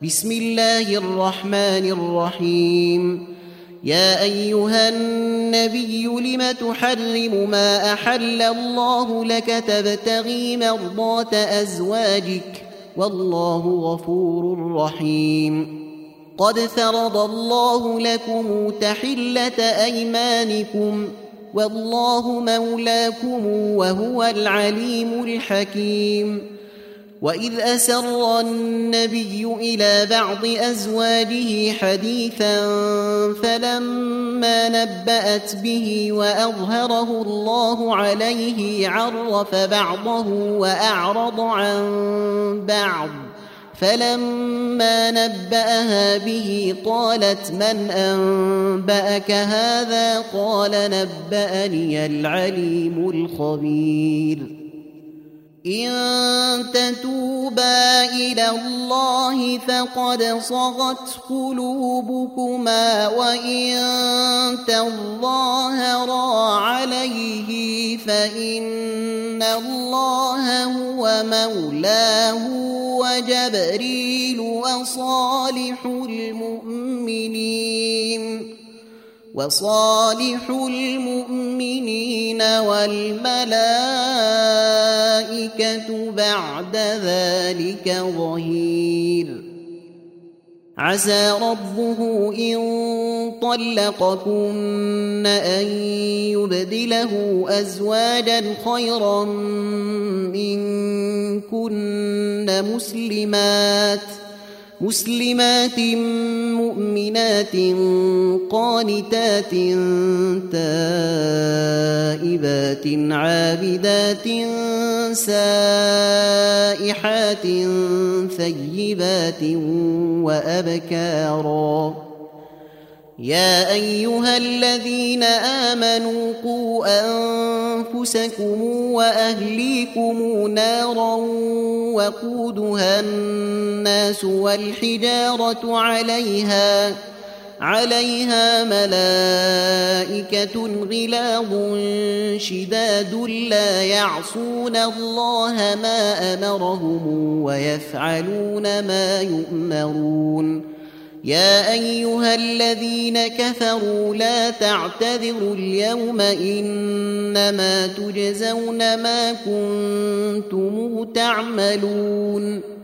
بسم الله الرحمن الرحيم. يا أيها النبي لم تحرم ما أحل الله لك تبتغي مرضات أزواجك والله غفور رحيم. قد فرض الله لكم تحلة أيمانكم والله مولاكم وهو العليم الحكيم. وإذ أسر النبي إلى بعض أزواجه حديثا فلما نبأت به وأظهره الله عليه عرف بعضه وأعرض عن بعض، فلما نبأها به قالت من أنبأك هذا؟ قال نبأني العليم الخبير. إن تتوبا إلى الله فقد صغت قلوبكما وإن تظاهرا عليه فإن الله هو مولاه وجبريل وصالح المؤمنين والملائكة بعد ذلك ظهير. عسى ربه إن طلقكن أن يبدله أزواجا خيرا منكن مسلمات مؤمنات قانتات تائبات عابدات سائحات ثيبات وأبكارا. يا أيها الذين آمنوا قوا أنفسكم وأهليكم نارا وقودها الناس والحجارة عليها ملائكة غلاظ شداد لا يعصون الله ما أمرهم ويفعلون ما يؤمرون. يا أيها الذين كفروا لا تعتذروا اليوم إنما تجزون ما كنتم تعملون.